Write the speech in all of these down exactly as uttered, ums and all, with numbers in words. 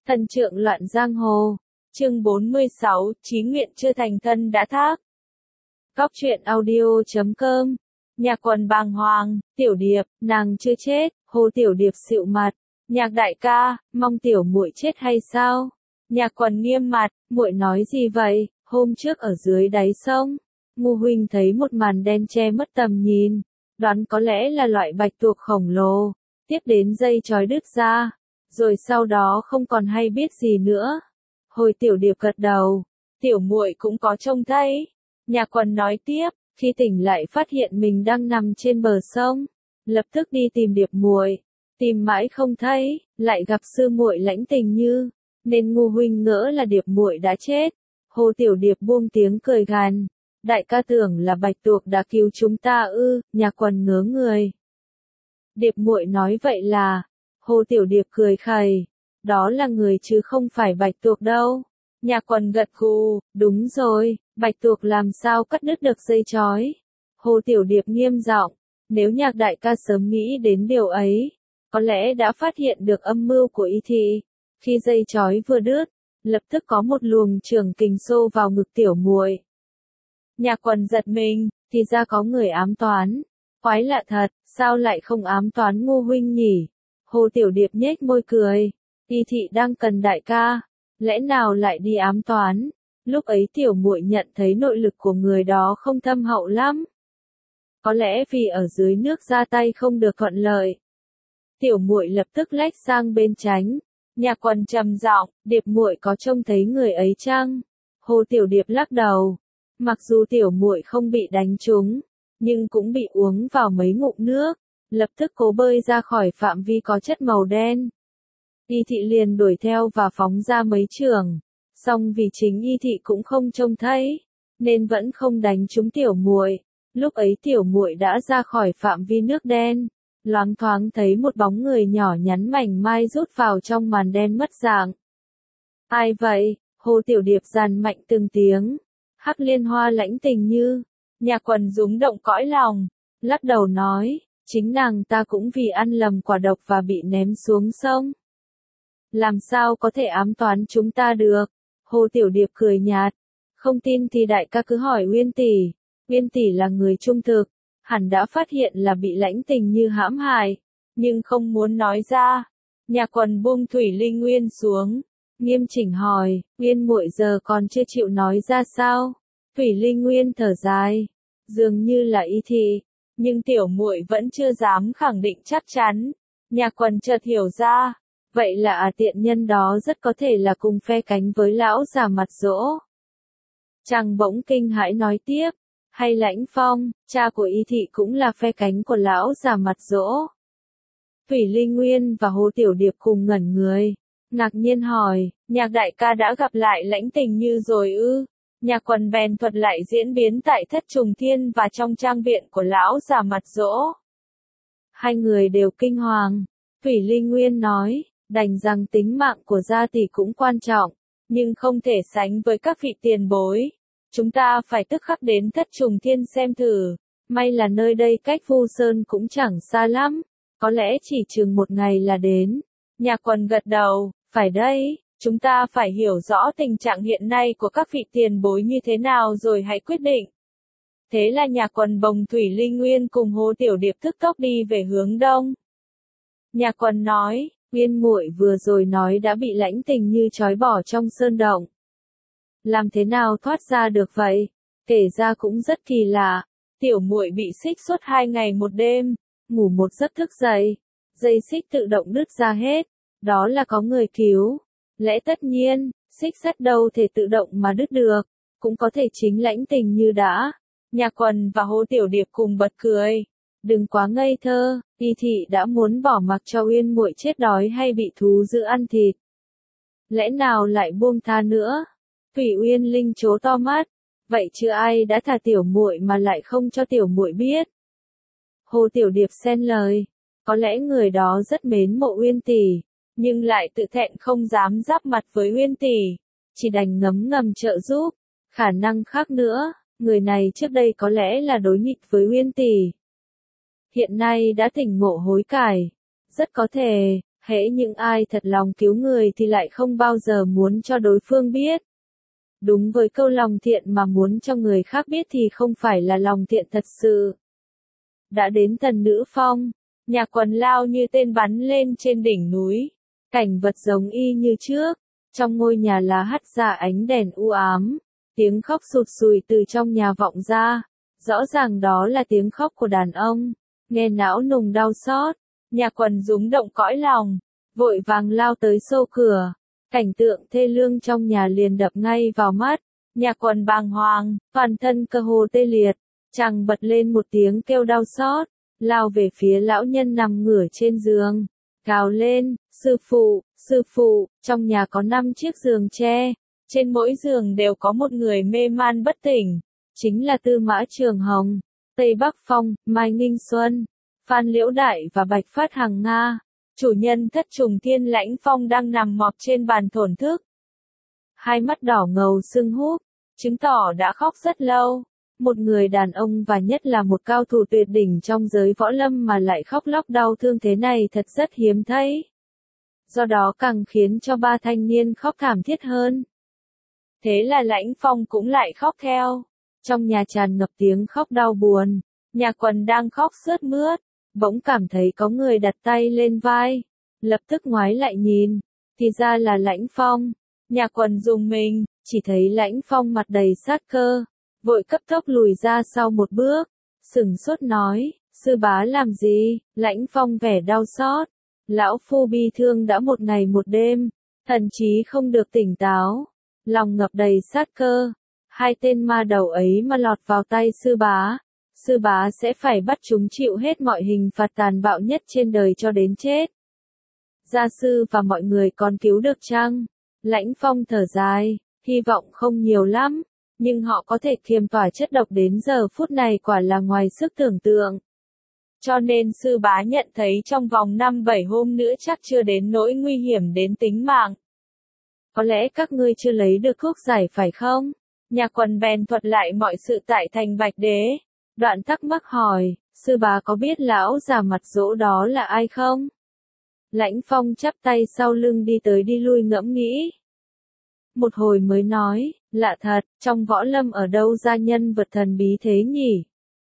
Thần trượng loạn giang hồ. Chương bốn mươi sáu, chí nguyện chưa thành thân đã thác. Góc truyện audio chấm com. Nhạc quần bàng hoàng, Tiểu Điệp, nàng chưa chết, Hồ Tiểu Điệp xịu mặt. Nhạc đại ca, mong tiểu muội chết hay sao? Nhạc quần nghiêm mặt, muội nói gì vậy? Hôm trước ở dưới đáy sông, Ngô huynh thấy một màn đen che mất tầm nhìn, đoán có lẽ là loại bạch tuộc khổng lồ, tiếp đến dây trói đứt ra, rồi sau đó không còn hay biết gì nữa. Hồi Tiểu Điệp gật đầu, tiểu muội cũng có trông thấy. Nhạc quần nói tiếp, khi tỉnh lại phát hiện mình đang nằm trên bờ sông, lập tức đi tìm Điệp muội, tìm mãi không thấy, lại gặp sư muội Lãnh Tình Như, nên Ngô huynh ngỡ là Điệp muội đã chết. Hồ Tiểu Điệp buông tiếng cười gằn, đại ca tưởng là bạch tuộc đã cứu chúng ta ư? Nhạc quần ngớ người. Điệp muội nói vậy là? Hồ Tiểu Điệp cười khẩy, đó là người chứ không phải bạch tuộc đâu. Nhạc quần gật gù, đúng rồi, bạch tuộc làm sao cắt đứt được dây trói? Hồ Tiểu Điệp nghiêm giọng, nếu Nhạc đại ca sớm nghĩ đến điều ấy, có lẽ đã phát hiện được âm mưu của Y Thị. Khi dây trói vừa đứt, lập tức có một luồng trường kình xô vào ngực tiểu muội. Nhạc quần giật mình, thì ra có người ám toán. Quái lạ thật, sao lại không ám toán Ngô huynh nhỉ? Hồ Tiểu Điệp nhếch môi cười, Y Thị đang cần đại ca, lẽ nào lại đi ám toán? Lúc ấy tiểu muội nhận thấy nội lực của người đó không thâm hậu lắm. Có lẽ vì ở dưới nước ra tay không được thuận lợi. Tiểu muội lập tức lách sang bên tránh. Nhạc quần trầm giọng, Điệp muội có trông thấy người ấy chăng? Hồ Tiểu Điệp lắc đầu. Mặc dù tiểu muội không bị đánh trúng, nhưng cũng bị uống vào mấy ngụm nước, lập tức cố bơi ra khỏi phạm vi có chất màu đen. Y Thị liền đuổi theo và phóng ra mấy chưởng, song vì chính Y Thị cũng không trông thấy, nên vẫn không đánh trúng tiểu muội. Lúc ấy tiểu muội đã ra khỏi phạm vi nước đen, loáng thoáng thấy một bóng người nhỏ nhắn mảnh mai rút vào trong màn đen mất dạng. Ai vậy? Hồ Tiểu Điệp dàn mạnh từng tiếng. Hắc Liên Hoa Lãnh Tình Như. Nhạc quần rúng động cõi lòng, lắc đầu nói, chính nàng ta cũng vì ăn lầm quả độc và bị ném xuống sông. Làm sao có thể ám toán chúng ta được? Hồ Tiểu Điệp cười nhạt, không tin thì đại ca cứ hỏi Uyên tỷ. Uyên tỷ là người trung thực, hẳn đã phát hiện là bị Lãnh Tình Như hãm hại, nhưng không muốn nói ra. Nhạc quần buông thủy linh nguyên xuống, nghiêm chỉnh hỏi, Uyên muội giờ còn chưa chịu nói ra sao? Thủy linh nguyên thở dài, dường như là Y Thị, nhưng tiểu muội vẫn chưa dám khẳng định chắc chắn. Nhạc quần chợt hiểu ra, vậy là à tiện nhân đó rất có thể là cùng phe cánh với lão già mặt dỗ. Chàng bỗng kinh hãi nói tiếp, hay Lãnh Phong, cha của Y Thị cũng là phe cánh của lão già mặt dỗ. Thủy Linh Nguyên và Hồ Tiểu Điệp cùng ngẩn người, ngạc nhiên hỏi, Nhạc đại ca đã gặp lại Lãnh Tình Như rồi ư? Nhạc quần bèn thuật lại diễn biến tại Thất Trùng Thiên và trong trang viện của lão già mặt dỗ. Hai người đều kinh hoàng. Thủy Linh Nguyên nói, đành rằng tính mạng của gia tỷ cũng quan trọng, nhưng không thể sánh với các vị tiền bối. Chúng ta phải tức khắc đến Thất Trùng Thiên xem thử. May là nơi đây cách Vu Sơn cũng chẳng xa lắm, có lẽ chỉ chừng một ngày là đến. Nhạc quần gật đầu, phải đây, chúng ta phải hiểu rõ tình trạng hiện nay của các vị tiền bối như thế nào rồi hãy quyết định. Thế là nhạc quần bồng Thủy Linh Nguyên cùng Hồ Tiểu Điệp tức tốc đi về hướng đông. Nhạc quần nói, Uyên muội vừa rồi nói đã bị Lãnh Tình Như trói bỏ trong sơn động. Làm thế nào thoát ra được vậy? Kể ra cũng rất kỳ lạ. Tiểu muội bị xích suốt hai ngày một đêm, ngủ một giấc thức dậy, dây xích tự động đứt ra hết. Đó là có người cứu. Lẽ tất nhiên, xích sắt đâu thể tự động mà đứt được, cũng có thể chính Lãnh Tình Như đã. Nhạc quần và Hồ Tiểu Điệp cùng bật cười. Đừng quá ngây thơ, Y Thị đã muốn bỏ mặc cho Uyên muội chết đói hay bị thú dữ ăn thịt. Lẽ nào lại buông tha nữa? Thủy Uyên Linh trố to mắt, vậy chứ ai đã thả tiểu muội mà lại không cho tiểu muội biết? Hồ Tiểu Điệp xen lời, có lẽ người đó rất mến mộ Uyên tỷ, nhưng lại tự thẹn không dám giáp mặt với Uyên tỷ, chỉ đành ngấm ngầm trợ giúp. Khả năng khác nữa, người này trước đây có lẽ là đối nghịch với Uyên tỷ. Hiện nay đã tỉnh ngộ hối cải, rất có thể, Hễ những ai thật lòng cứu người thì lại không bao giờ muốn cho đối phương biết. Đúng với câu lòng thiện mà muốn cho người khác biết thì không phải là lòng thiện thật sự. Đã đến Thần Nữ Phong, nhà quần lao như tên bắn lên trên đỉnh núi. Cảnh vật giống y như trước, trong ngôi nhà lá hắt ra ánh đèn u ám, tiếng khóc sụt sùi từ trong nhà vọng ra, rõ ràng đó là tiếng khóc của đàn ông, nghe não nùng đau xót, nhà quần rúng động cõi lòng, vội vàng lao tới xô cửa, cảnh tượng thê lương trong nhà liền đập ngay vào mắt, nhà quần bàng hoàng, toàn thân cơ hồ tê liệt, chàng bật lên một tiếng kêu đau xót, lao về phía lão nhân nằm ngửa trên giường. Gào lên, sư phụ, sư phụ, trong nhà có năm chiếc giường tre, trên mỗi giường đều có một người mê man bất tỉnh, chính là Tư Mã Trường Hồng, Tây Bắc Phong, Mai Nghinh Xuân, Phan Liễu Đại và Bạch Phát Hằng Nga. Chủ nhân Thất Trùng Thiên Lãnh Phong đang nằm mọp trên bàn thổn thức. Hai mắt đỏ ngầu sưng húp, chứng tỏ đã khóc rất lâu. Một người đàn ông và nhất là một cao thủ tuyệt đỉnh trong giới võ lâm mà lại khóc lóc đau thương thế này thật rất hiếm thấy. Do đó càng khiến cho ba thanh niên khóc thảm thiết hơn. Thế là Lãnh Phong cũng lại khóc theo. Trong nhà tràn ngập tiếng khóc đau buồn, nhà quần đang khóc sướt mướt, bỗng cảm thấy có người đặt tay lên vai. Lập tức ngoái lại nhìn, thì ra là Lãnh Phong. Nhà quần rùng mình, chỉ thấy Lãnh Phong mặt đầy sát cơ. Vội cấp tốc lùi ra sau một bước, sửng sốt nói, sư bá làm gì, Lãnh Phong vẻ đau xót, lão phu bi thương đã một ngày một đêm, thần trí không được tỉnh táo, lòng ngập đầy sát cơ, hai tên ma đầu ấy mà lọt vào tay sư bá, sư bá sẽ phải bắt chúng chịu hết mọi hình phạt tàn bạo nhất trên đời cho đến chết. Gia sư và mọi người còn cứu được chăng? Lãnh Phong thở dài, hy vọng không nhiều lắm. Nhưng họ có thể kiềm tỏa chất độc đến giờ phút này quả là ngoài sức tưởng tượng. Cho nên sư bá nhận thấy trong vòng năm bảy hôm nữa chắc chưa đến nỗi nguy hiểm đến tính mạng. Có lẽ các ngươi chưa lấy được thuốc giải phải không? Nhà quần bèn thuật lại mọi sự tại thành Bạch Đế. Đoạn thắc mắc hỏi, sư bá có biết lão già mặt dỗ đó là ai không? Lãnh Phong chắp tay sau lưng đi tới đi lui ngẫm nghĩ. Một hồi mới nói, lạ thật, trong võ lâm ở đâu ra nhân vật thần bí thế nhỉ?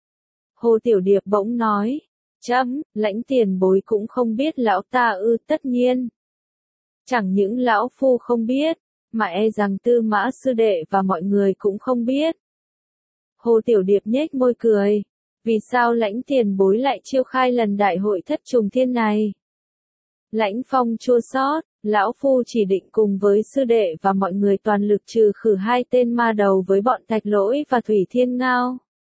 Hồ Tiểu Điệp bỗng nói, chấm, Lãnh tiền bối cũng không biết lão ta ư, tất nhiên. Chẳng những lão phu không biết, mà e rằng Tư Mã sư đệ và mọi người cũng không biết. Hồ Tiểu Điệp nhếch môi cười, vì sao Lãnh tiền bối lại chiêu khai lần đại hội Thất Trùng Thiên này? Lãnh Phong chua xót, lão phu chỉ định cùng với sư đệ và mọi người toàn lực trừ khử hai tên ma đầu với bọn Thạch Lỗi và Thủy Thiên Ngao.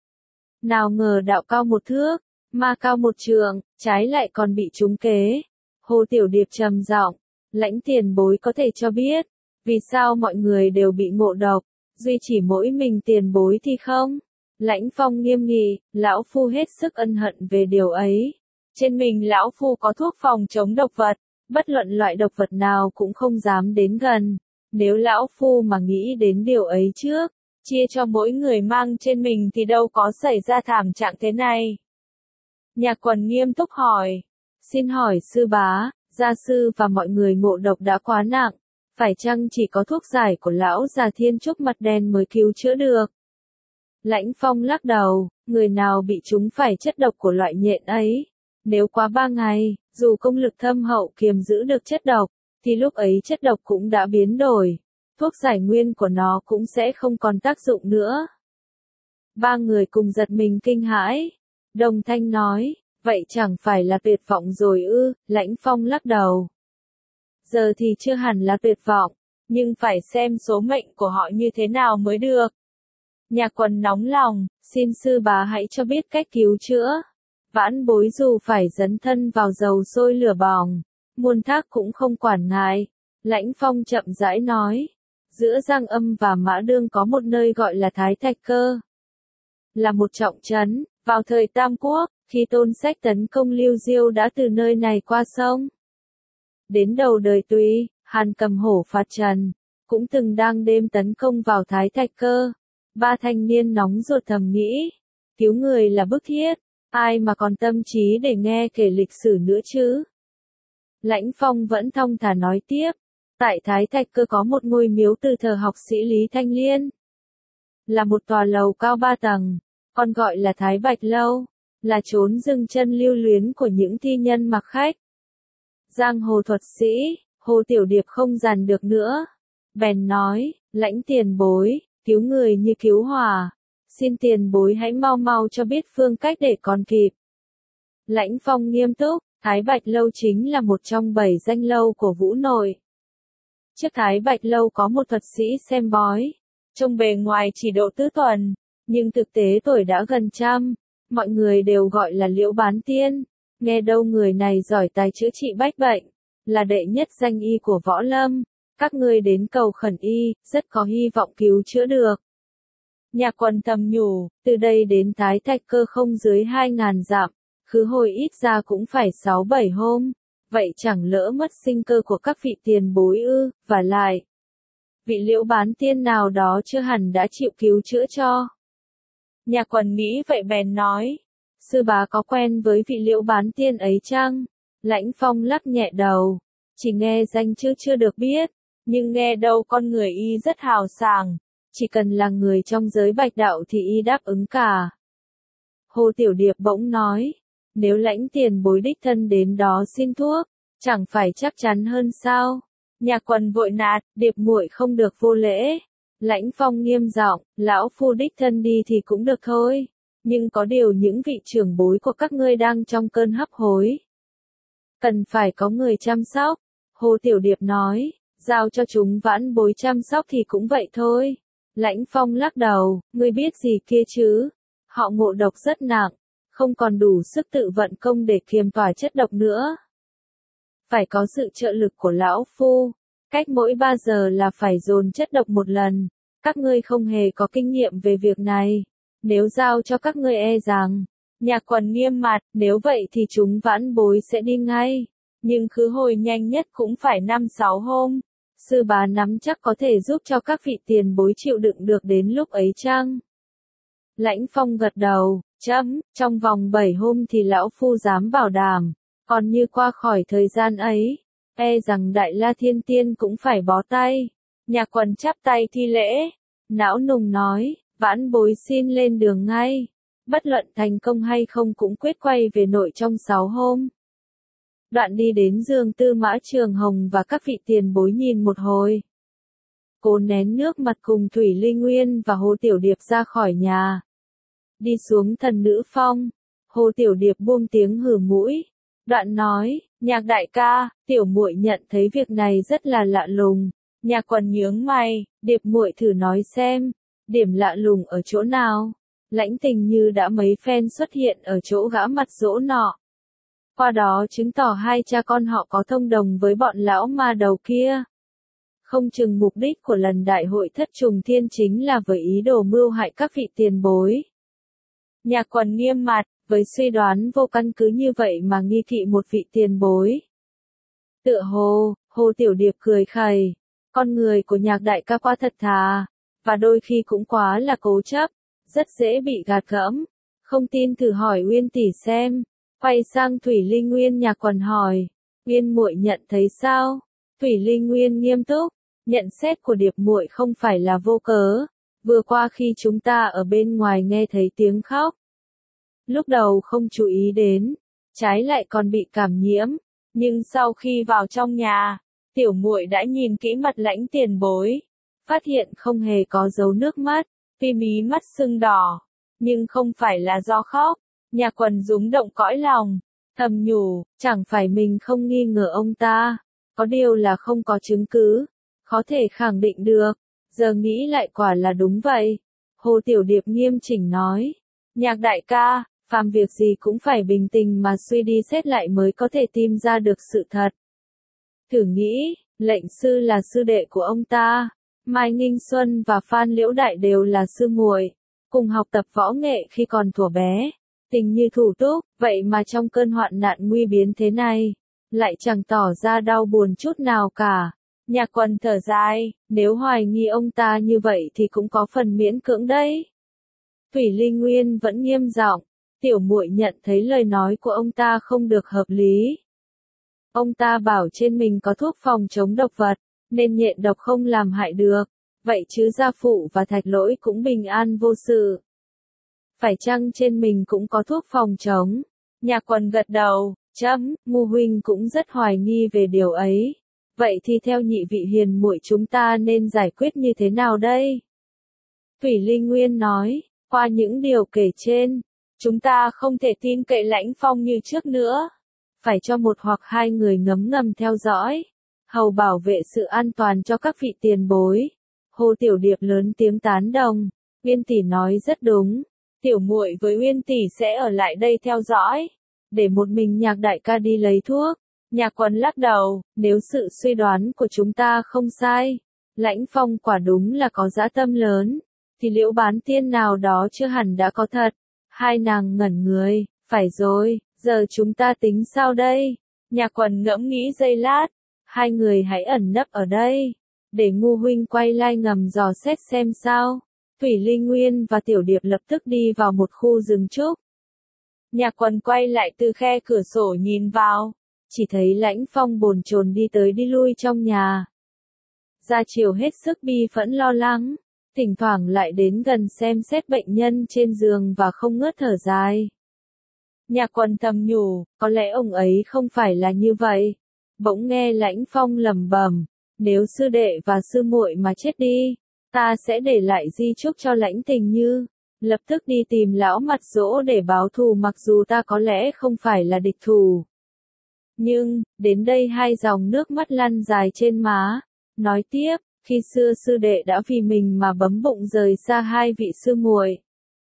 Nào ngờ đạo cao một thước, ma cao một trượng, trái lại còn bị trúng kế. Hồ Tiểu Điệp trầm giọng, Lãnh tiền bối có thể cho biết, vì sao mọi người đều bị ngộ độc, duy chỉ mỗi mình tiền bối thì không? Lãnh Phong nghiêm nghị, lão phu hết sức ân hận về điều ấy. Trên mình lão phu có thuốc phòng chống độc vật, bất luận loại độc vật nào cũng không dám đến gần. Nếu lão phu mà nghĩ đến điều ấy trước, chia cho mỗi người mang trên mình thì đâu có xảy ra thảm trạng thế này. Nhà quần nghiêm túc hỏi, xin hỏi sư bá, gia sư và mọi người ngộ độc đã quá nặng, phải chăng chỉ có thuốc giải của lão già Thiên Trúc mặt đen mới cứu chữa được? Lãnh Phong lắc đầu, người nào bị trúng phải chất độc của loại nhện ấy, nếu quá ba ngày, dù công lực thâm hậu kiềm giữ được chất độc, thì lúc ấy chất độc cũng đã biến đổi, thuốc giải nguyên của nó cũng sẽ không còn tác dụng nữa. Ba người cùng giật mình kinh hãi, đồng thanh nói, vậy chẳng phải là tuyệt vọng rồi ư? Lãnh Phong lắc đầu. Giờ thì chưa hẳn là tuyệt vọng, nhưng phải xem số mệnh của họ như thế nào mới được. Nhà quần nóng lòng, xin sư bá hãy cho biết cách cứu chữa. Vãn bối dù phải dấn thân vào dầu sôi lửa bỏng, muôn thác cũng không quản ngại. Lãnh Phong chậm rãi nói, giữa Giang Âm và Mã Đương có một nơi gọi là Thái Thạch Cơ. Là một trọng trấn, vào thời Tam Quốc, khi Tôn Sách tấn công Lưu Diêu đã từ nơi này qua sông. Đến đầu đời Tùy, Hàn Cầm Hổ phạt Trần, cũng từng đang đêm tấn công vào Thái Thạch Cơ. Ba thanh niên nóng ruột thầm nghĩ, cứu người là bức thiết, ai mà còn tâm trí để nghe kể lịch sử nữa chứ? Lãnh Phong vẫn thong thả nói tiếp. Tại Thái Thạch Cơ có một ngôi miếu từ thờ học sĩ Lý Thanh Liên. Là một tòa lầu cao ba tầng, còn gọi là Thái Bạch Lâu, là chốn dừng chân lưu luyến của những thi nhân mặc khách. Giang hồ thuật sĩ, Hồ Tiểu Điệp không dằn được nữa. Bèn nói, Lãnh tiền bối, cứu người như cứu hỏa. Xin tiền bối hãy mau mau cho biết phương cách để còn kịp. Lãnh Phong nghiêm túc, Thái Bạch Lâu chính là một trong bảy danh lâu của Vũ Nội. Trước Thái Bạch Lâu có một thuật sĩ xem bói. Trông bề ngoài chỉ độ tứ tuần, nhưng thực tế tuổi đã gần trăm. Mọi người đều gọi là Liễu Bán Tiên. Nghe đâu người này giỏi tài chữa trị bách bệnh, là đệ nhất danh y của võ lâm. Các ngươi đến cầu khẩn y, rất có hy vọng cứu chữa được. Nhạc Quần thầm nhủ, từ đây đến Thái Thạch Cơ không dưới hai ngàn dặm, khứ hồi ít ra cũng phải sáu bảy hôm. Vậy chẳng lỡ mất sinh cơ của các vị tiền bối ư, và lại. Vị Liễu Bán Tiên nào đó chưa hẳn đã chịu cứu chữa cho. Nhạc Quần nghĩ vậy bèn nói. Sư bá có quen với vị Liễu Bán Tiên ấy chăng? Lãnh Phong lắc nhẹ đầu. Chỉ nghe danh chứ chưa được biết. Nhưng nghe đâu con người y rất hào sảng. Chỉ cần là người trong giới bạch đạo thì y đáp ứng cả. Hồ Tiểu Điệp bỗng nói. Nếu Lãnh tiền bối đích thân đến đó xin thuốc, chẳng phải chắc chắn hơn sao? Nhạc Quần vội nạt, Điệp muội không được vô lễ. Lãnh Phong nghiêm giọng, lão phu đích thân đi thì cũng được thôi. Nhưng có điều những vị trưởng bối của các ngươi đang trong cơn hấp hối. Cần phải có người chăm sóc. Hồ Tiểu Điệp nói, giao cho chúng vãn bối chăm sóc thì cũng vậy thôi. Lãnh Phong lắc đầu, ngươi biết gì kia chứ? Họ ngộ độc rất nặng, không còn đủ sức tự vận công để kiềm tỏa chất độc nữa. Phải có sự trợ lực của lão phu. Cách mỗi ba giờ là phải dồn chất độc một lần. Các ngươi không hề có kinh nghiệm về việc này. Nếu giao cho các ngươi e rằng. Nhạc Quần nghiêm mặt, nếu vậy thì chúng vãn bối sẽ đi ngay. Nhưng khứ hồi nhanh nhất cũng phải năm sáu hôm. Sư bá nắm chắc có thể giúp cho các vị tiền bối chịu đựng được đến lúc ấy chăng? Lãnh Phong gật đầu, chấm, trong vòng bảy hôm thì lão phu dám bảo đảm. Còn như qua khỏi thời gian ấy, e rằng Đại La Thiên Tiên cũng phải bó tay. Nhạc Quần chắp tay thi lễ. Não nùng nói, vãn bối xin lên đường ngay. Bất luận thành công hay không cũng quyết quay về nội trong sáu hôm. Đoạn đi đến giường Tư Mã Trường Hồng và các vị tiền bối nhìn một hồi. Cô nén nước mặt cùng Thủy Linh Nguyên và Hồ Tiểu Điệp ra khỏi nhà. Đi xuống Thần Nữ Phong. Hồ Tiểu Điệp buông tiếng hừ mũi. Đoạn nói, Nhạc đại ca, tiểu muội nhận thấy việc này rất là lạ lùng. Nhạc Quần nhướng mày, Điệp muội thử nói xem, điểm lạ lùng ở chỗ nào? Lãnh Tình Như đã mấy phen xuất hiện ở chỗ gã mặt dỗ nọ. Qua đó chứng tỏ hai cha con họ có thông đồng với bọn lão ma đầu kia. Không chừng mục đích của lần đại hội thất trùng thiên chính là với ý đồ mưu hại các vị tiền bối. Nhạc Quần nghiêm mặt, với suy đoán vô căn cứ như vậy mà nghi kỵ một vị tiền bối. Tựa hồ, Hồ Tiểu Điệp cười khẩy, con người của Nhạc đại ca quá thật thà, và đôi khi cũng quá là cố chấp, rất dễ bị gạt gẫm. Không tin thử hỏi Uyên tỷ xem. Quay sang Thủy Linh Nguyên, Nhạc Quần hỏi, Uyên muội nhận thấy sao? Thủy Linh Nguyên nghiêm túc, nhận xét của Điệp muội không phải là vô cớ. Vừa qua khi chúng ta ở bên ngoài nghe thấy tiếng khóc, lúc đầu không chú ý đến, trái lại còn bị cảm nhiễm, nhưng sau khi vào trong nhà, tiểu muội đã nhìn kỹ mặt Lãnh tiền bối, phát hiện không hề có dấu nước mắt, tuy mí mắt sưng đỏ, nhưng không phải là do khóc. Nhạc Quần rúng động cõi lòng, thầm nhủ, chẳng phải mình không nghi ngờ ông ta, có điều là không có chứng cứ, khó thể khẳng định được, giờ nghĩ lại quả là đúng vậy. Hồ Tiểu Điệp nghiêm chỉnh nói, Nhạc đại ca, phàm việc gì cũng phải bình tĩnh mà suy đi xét lại mới có thể tìm ra được sự thật. Thử nghĩ, lệnh sư là sư đệ của ông ta, Mai Nghinh Xuân và Phan Liễu Đại đều là sư muội, cùng học tập võ nghệ khi còn thuở bé, tình như thủ túc, vậy mà trong cơn hoạn nạn nguy biến thế này, lại chẳng tỏ ra đau buồn chút nào cả. Nhạc Quần thở dài, nếu hoài nghi ông ta như vậy thì cũng có phần miễn cưỡng đấy. Thủy Linh Nguyên vẫn nghiêm giọng, tiểu muội nhận thấy lời nói của ông ta không được hợp lý. Ông ta bảo trên mình có thuốc phòng chống độc vật, nên nhện độc không làm hại được. Vậy chứ gia phụ và thạch lỗi cũng bình an vô sự. Phải chăng trên mình cũng có thuốc phòng chống? Nhạc Quần gật đầu, chấm, Ngu huynh cũng rất hoài nghi về điều ấy. Vậy thì theo nhị vị hiền muội chúng ta nên giải quyết như thế nào đây? Thủy Linh Nguyên nói, qua những điều kể trên, chúng ta không thể tin cậy Lãnh Phong như trước nữa. Phải cho một hoặc hai người ngấm ngầm theo dõi, hầu bảo vệ sự an toàn cho các vị tiền bối. Hồ Tiểu Điệp lớn tiếng tán đồng, Uyên tỷ nói rất đúng. Tiểu muội với Uyên tỷ sẽ ở lại đây theo dõi, để một mình Nhạc đại ca đi lấy thuốc. Nhạc Quần lắc đầu, nếu sự suy đoán của chúng ta không sai, Lãnh Phong quả đúng là có dã tâm lớn, thì Liễu Bán Tiên nào đó chưa hẳn đã có thật. Hai nàng ngẩn người, phải rồi, giờ chúng ta tính sao đây? Nhạc Quần ngẫm nghĩ giây lát, hai người hãy ẩn nấp ở đây, để Ngu huynh quay lai ngầm dò xét xem sao. Thủy Linh Nguyên và Tiểu Điệp lập tức đi vào một khu rừng trúc. Nhạc Quần quay lại từ khe cửa sổ nhìn vào, chỉ thấy Lãnh Phong bồn chồn đi tới đi lui trong nhà. Gia Triều hết sức bi phẫn lo lắng, thỉnh thoảng lại đến gần xem xét bệnh nhân trên giường và không ngớt thở dài. Nhạc Quần thầm nhủ, có lẽ ông ấy không phải là như vậy. Bỗng nghe Lãnh Phong lẩm bẩm, nếu sư đệ và sư muội mà chết đi, ta sẽ để lại di chúc cho Lãnh Tình Như, lập tức đi tìm lão Mặt Dỗ để báo thù, mặc dù ta có lẽ không phải là địch thủ. Nhưng, đến đây hai dòng nước mắt lăn dài trên má, nói tiếp, khi xưa sư đệ đã vì mình mà bấm bụng rời xa hai vị sư muội,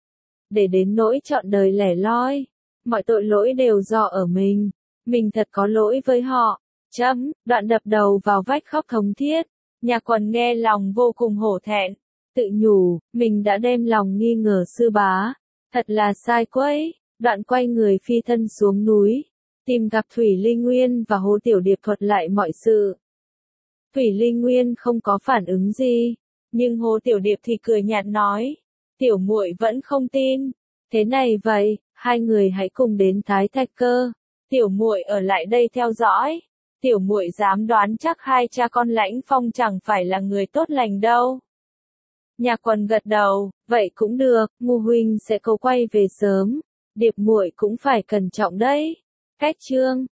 để đến nỗi trọn đời lẻ loi, mọi tội lỗi đều do ở mình, mình thật có lỗi với họ. Chấm, đoạn đập đầu vào vách khóc thống thiết. Nhạc Quần nghe lòng vô cùng hổ thẹn, tự nhủ, mình đã đem lòng nghi ngờ sư bá, thật là sai quấy. Đoạn quay người phi thân xuống núi, tìm gặp Thủy Linh Nguyên và Hồ Tiểu Điệp thuật lại mọi sự. Thủy Linh Nguyên không có phản ứng gì, nhưng Hồ Tiểu Điệp thì cười nhạt nói, tiểu muội vẫn không tin. Thế này vậy, hai người hãy cùng đến Thái Thạch Cơ, tiểu muội ở lại đây theo dõi. Tiểu muội dám đoán chắc hai cha con Lãnh Phong chẳng phải là người tốt lành đâu. Nhạc Quần gật đầu, vậy cũng được, Ngu huynh sẽ cố quay về sớm, Điệp muội cũng phải cẩn trọng đấy. Cách chương